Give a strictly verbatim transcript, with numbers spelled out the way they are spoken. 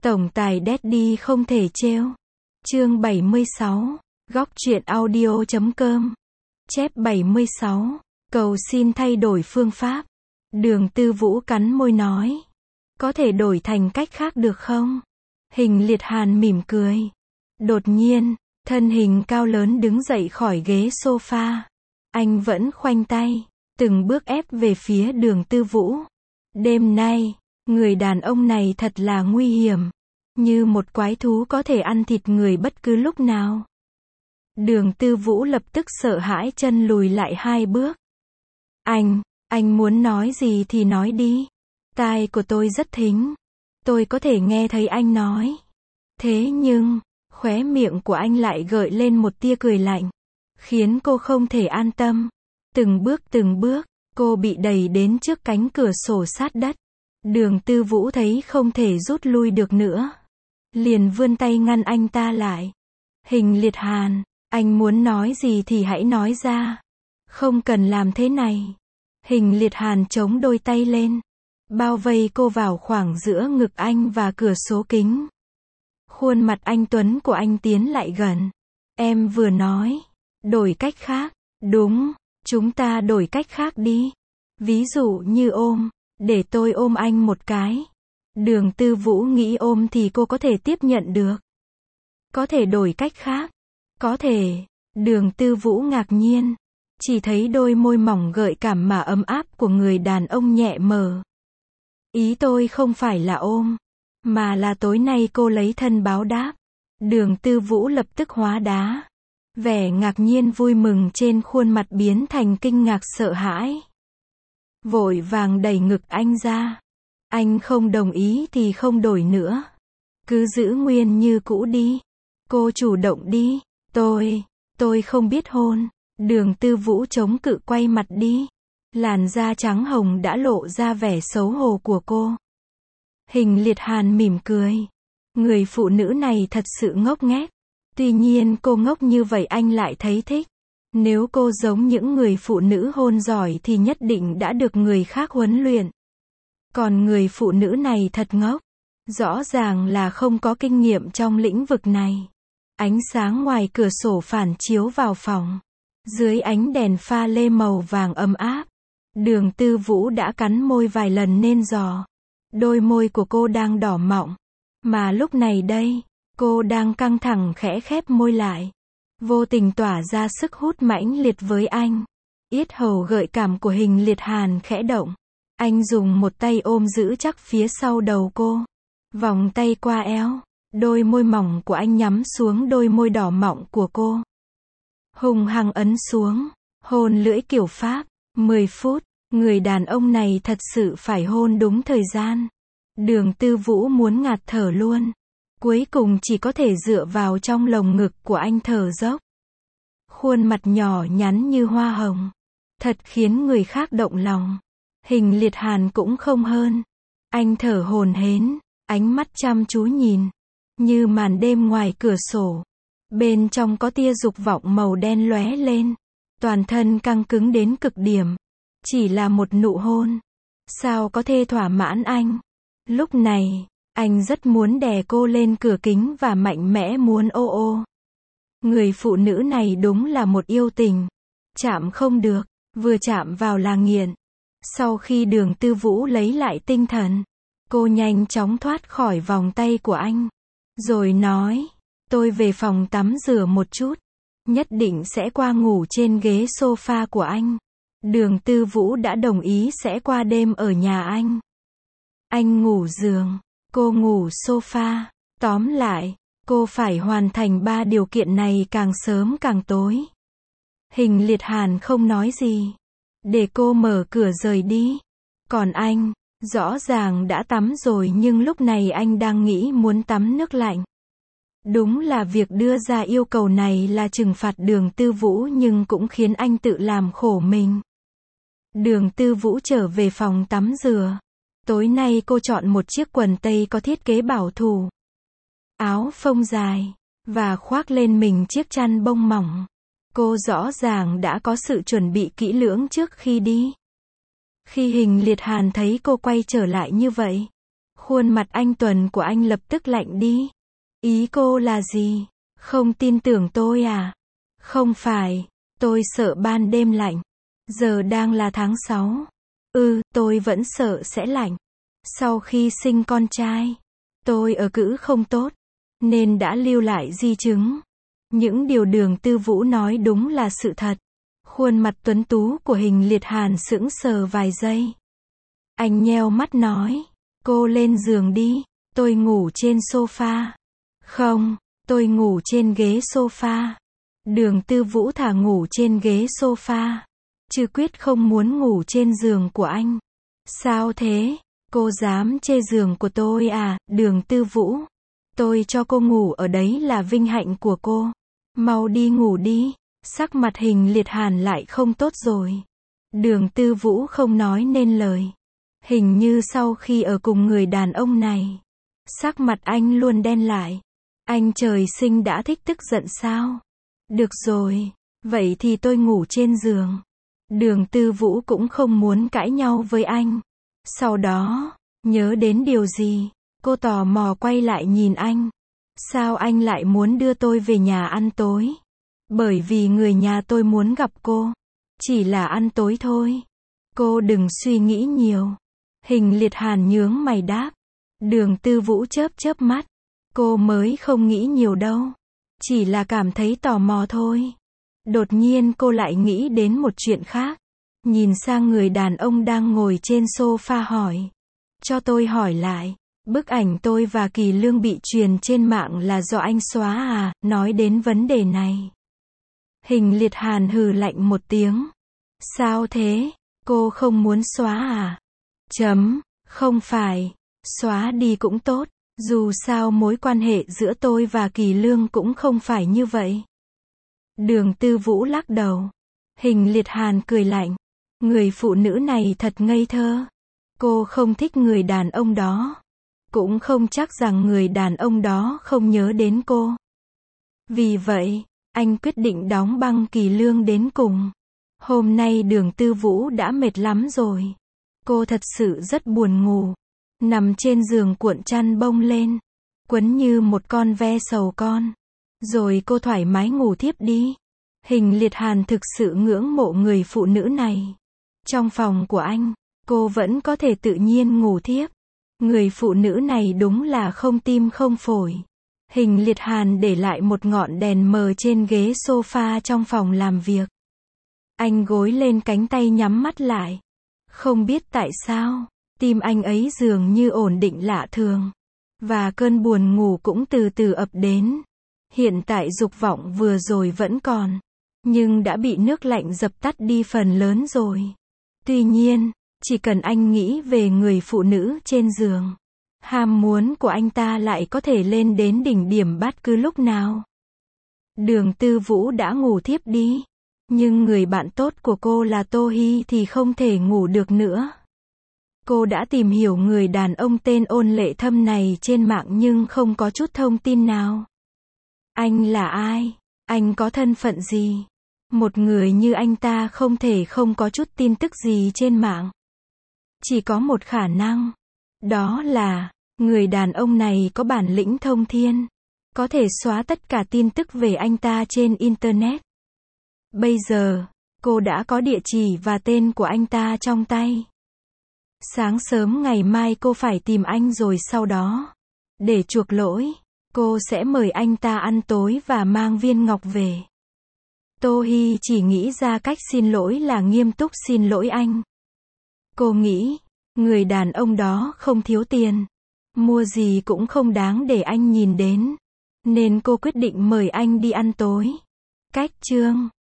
Tổng tài Daddy không thể trêu. Chương bảy mươi sáu. Góc truyện audio chấm com. Chép bảy mươi sáu. Cầu xin thay đổi phương pháp. Đường Tư Vũ cắn môi nói. Có thể đổi thành cách khác được không? Hình Liệt Hàn mỉm cười. Đột nhiên, thân hình cao lớn đứng dậy khỏi ghế sofa. Anh vẫn khoanh tay, từng bước ép về phía Đường Tư Vũ. Đêm nay, người đàn ông này thật là nguy hiểm. Như một quái thú có thể ăn thịt người bất cứ lúc nào. Đường Tư Vũ lập tức sợ hãi chân lùi lại hai bước. Anh, anh muốn nói gì thì nói đi. Tai của tôi rất thính. Tôi có thể nghe thấy anh nói. Thế nhưng, khóe miệng của anh lại gợi lên một tia cười lạnh. Khiến cô không thể an tâm. Từng bước từng bước, cô bị đẩy đến trước cánh cửa sổ sát đất. Đường Tư Vũ thấy không thể rút lui được nữa. Liền vươn tay ngăn anh ta lại. Hình Liệt Hàn, anh muốn nói gì thì hãy nói ra. Không cần làm thế này. Hình Liệt Hàn chống đôi tay lên. Bao vây cô vào khoảng giữa ngực anh và cửa sổ kính. Khuôn mặt anh tuấn của anh tiến lại gần. Em vừa nói. Đổi cách khác. Đúng, chúng ta đổi cách khác đi. Ví dụ như ôm. Để tôi ôm anh một cái. Đường Tư Vũ nghĩ ôm thì cô có thể tiếp nhận được. Có thể đổi cách khác. Có thể. Đường Tư Vũ ngạc nhiên. Chỉ thấy đôi môi mỏng gợi cảm mà ấm áp của người đàn ông nhẹ mở. Ý tôi không phải là ôm. Mà là tối nay cô lấy thân báo đáp. Đường Tư Vũ lập tức hóa đá. Vẻ ngạc nhiên vui mừng trên khuôn mặt biến thành kinh ngạc sợ hãi. Vội vàng đẩy ngực anh ra. Anh không đồng ý thì không đổi nữa. Cứ giữ nguyên như cũ đi. Cô chủ động đi. Tôi, tôi không biết hôn. Đường Tư Vũ chống cự quay mặt đi. Làn da trắng hồng đã lộ ra vẻ xấu hổ của cô. Hình Liệt Hàn mỉm cười. Người phụ nữ này thật sự ngốc nghếch. Tuy nhiên cô ngốc như vậy anh lại thấy thích. Nếu cô giống những người phụ nữ hôn giỏi thì nhất định đã được người khác huấn luyện. Còn người phụ nữ này thật ngốc. Rõ ràng là không có kinh nghiệm trong lĩnh vực này. Ánh sáng ngoài cửa sổ phản chiếu vào phòng. Dưới ánh đèn pha lê màu vàng ấm áp. Đường Tư Vũ đã cắn môi vài lần nên giò. Đôi môi của cô đang đỏ mọng. Mà lúc này đây, cô đang căng thẳng khẽ khép môi lại. Vô tình tỏa ra sức hút mãnh liệt với anh. Yết hầu gợi cảm của Hình Liệt Hàn khẽ động. Anh dùng một tay ôm giữ chắc phía sau đầu cô. Vòng tay qua eo. Đôi môi mỏng của anh nhắm xuống đôi môi đỏ mọng của cô. Hùng hăng ấn xuống. Hôn lưỡi kiểu Pháp. mười phút. Người đàn ông này thật sự phải hôn đúng thời gian. Đường Tư Vũ muốn ngạt thở luôn. Cuối cùng chỉ có thể dựa vào trong lồng ngực của anh thở dốc. Khuôn mặt nhỏ nhắn như hoa hồng. Thật khiến người khác động lòng. Hình Liệt Hàn cũng không hơn. Anh thở hổn hển, ánh mắt chăm chú nhìn. Như màn đêm ngoài cửa sổ. Bên trong có tia dục vọng màu đen lóe lên. Toàn thân căng cứng đến cực điểm. Chỉ là một nụ hôn. Sao có thể thỏa mãn anh? Lúc này, anh rất muốn đè cô lên cửa kính và mạnh mẽ muốn ô ô. Người phụ nữ này đúng là một yêu tình. Chạm không được, vừa chạm vào là nghiện. Sau khi Đường Tư Vũ lấy lại tinh thần, cô nhanh chóng thoát khỏi vòng tay của anh. Rồi nói, tôi về phòng tắm rửa một chút. Nhất định sẽ qua ngủ trên ghế sofa của anh. Đường Tư Vũ đã đồng ý sẽ qua đêm ở nhà anh. Anh ngủ giường, cô ngủ sofa. Tóm lại, cô phải hoàn thành ba điều kiện này càng sớm càng tối. Hình Liệt Hàn không nói gì. Để cô mở cửa rời đi. Còn anh, rõ ràng đã tắm rồi nhưng lúc này anh đang nghĩ muốn tắm nước lạnh. Đúng là việc đưa ra yêu cầu này là trừng phạt Đường Tư Vũ nhưng cũng khiến anh tự làm khổ mình. Đường Tư Vũ trở về phòng tắm rửa. Tối nay cô chọn một chiếc quần tây có thiết kế bảo thủ. Áo phông dài. Và khoác lên mình chiếc chăn bông mỏng. Cô rõ ràng đã có sự chuẩn bị kỹ lưỡng trước khi đi. Khi Hình Liệt Hàn thấy cô quay trở lại như vậy. Khuôn mặt anh tuấn của anh lập tức lạnh đi. Ý cô là gì? Không tin tưởng tôi à? Không phải, tôi sợ ban đêm lạnh. Giờ đang là tháng sáu. Ừ, tôi vẫn sợ sẽ lạnh. Sau khi sinh con trai, tôi ở cữ không tốt, nên đã lưu lại di chứng. Những điều Đường Tư Vũ nói đúng là sự thật. Khuôn mặt tuấn tú của Hình Liệt Hàn sững sờ vài giây. Anh nheo mắt nói, cô lên giường đi, tôi ngủ trên sofa. Không, tôi ngủ trên ghế sofa. Đường Tư Vũ thả ngủ trên ghế sofa, chứ quyết không muốn ngủ trên giường của anh. Sao thế? Cô dám chê giường của tôi à, Đường Tư Vũ? Tôi cho cô ngủ ở đấy là vinh hạnh của cô. Mau đi ngủ đi. Sắc mặt Hình Liệt Hàn lại không tốt rồi. Đường Tư Vũ không nói nên lời. Hình như sau khi ở cùng người đàn ông này, sắc mặt anh luôn đen lại. Anh trời sinh đã thích tức giận sao? Được rồi, vậy thì tôi ngủ trên giường. Đường Tư Vũ cũng không muốn cãi nhau với anh. Sau đó, nhớ đến điều gì, cô tò mò quay lại nhìn anh. Sao anh lại muốn đưa tôi về nhà ăn tối? Bởi vì người nhà tôi muốn gặp cô. Chỉ là ăn tối thôi. Cô đừng suy nghĩ nhiều. Hình Liệt Hàn nhướng mày đáp. Đường Tư Vũ chớp chớp mắt. Cô mới không nghĩ nhiều đâu. Chỉ là cảm thấy tò mò thôi. Đột nhiên cô lại nghĩ đến một chuyện khác. Nhìn sang người đàn ông đang ngồi trên sofa hỏi. Cho tôi hỏi lại. Bức ảnh tôi và Kỳ Lương bị truyền trên mạng là do anh xóa à? Nói đến vấn đề này, Hình Liệt Hàn hừ lạnh một tiếng. Sao thế? Cô không muốn xóa à? Chấm, không phải. Xóa đi cũng tốt. Dù sao mối quan hệ giữa tôi và Kỳ Lương cũng không phải như vậy. Đường Tư Vũ lắc đầu. Hình Liệt Hàn cười lạnh. Người phụ nữ này thật ngây thơ. Cô không thích người đàn ông đó. Cũng không chắc rằng người đàn ông đó không nhớ đến cô. Vì vậy, anh quyết định đóng băng Kỳ Lương đến cùng. Hôm nay Đường Tư Vũ đã mệt lắm rồi. Cô thật sự rất buồn ngủ. Nằm trên giường cuộn chăn bông lên, quấn như một con ve sầu con. Rồi cô thoải mái ngủ thiếp đi. Hình Liệt Hàn thực sự ngưỡng mộ người phụ nữ này. Trong phòng của anh, cô vẫn có thể tự nhiên ngủ thiếp. Người phụ nữ này đúng là không tim không phổi. Hình Liệt Hàn để lại một ngọn đèn mờ trên ghế sofa trong phòng làm việc. Anh gối lên cánh tay nhắm mắt lại. Không biết tại sao, tim anh ấy dường như ổn định lạ thường. Và cơn buồn ngủ cũng từ từ ập đến. Hiện tại dục vọng vừa rồi vẫn còn, nhưng đã bị nước lạnh dập tắt đi phần lớn rồi. Tuy nhiên, chỉ cần anh nghĩ về người phụ nữ trên giường, ham muốn của anh ta lại có thể lên đến đỉnh điểm bất cứ lúc nào. Đường Tư Vũ đã ngủ thiếp đi. Nhưng người bạn tốt của cô là Tô Hy thì không thể ngủ được nữa. Cô đã tìm hiểu người đàn ông tên Ôn Lệ Thâm này trên mạng nhưng không có chút thông tin nào. Anh là ai? Anh có thân phận gì? Một người như anh ta không thể không có chút tin tức gì trên mạng. Chỉ có một khả năng. Đó là, người đàn ông này có bản lĩnh thông thiên. Có thể xóa tất cả tin tức về anh ta trên Internet. Bây giờ, cô đã có địa chỉ và tên của anh ta trong tay. Sáng sớm ngày mai cô phải tìm anh rồi sau đó, để chuộc lỗi, cô sẽ mời anh ta ăn tối và mang viên ngọc về. Tô Hy chỉ nghĩ ra cách xin lỗi là nghiêm túc xin lỗi anh. Cô nghĩ, người đàn ông đó không thiếu tiền, mua gì cũng không đáng để anh nhìn đến, nên cô quyết định mời anh đi ăn tối. Cách chương